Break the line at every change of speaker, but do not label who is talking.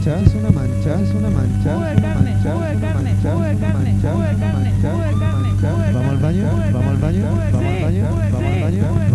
mancha, es una mancha, es una mancha,
Jugo de
es una
carne,
mancha,
jugo de
es una
carne,
mancha,
jugo de
es una
carne,
mancha,
jugo de
es una
carne,
mancha,
jugo de
es una
carne,
mancha.
jugo de
Vamos al
carne,
baño,
jugo de
vamos al
carne,
baño,
jugo de
vamos al
sí,
baño,
jugo de
vamos al
sí,
baño.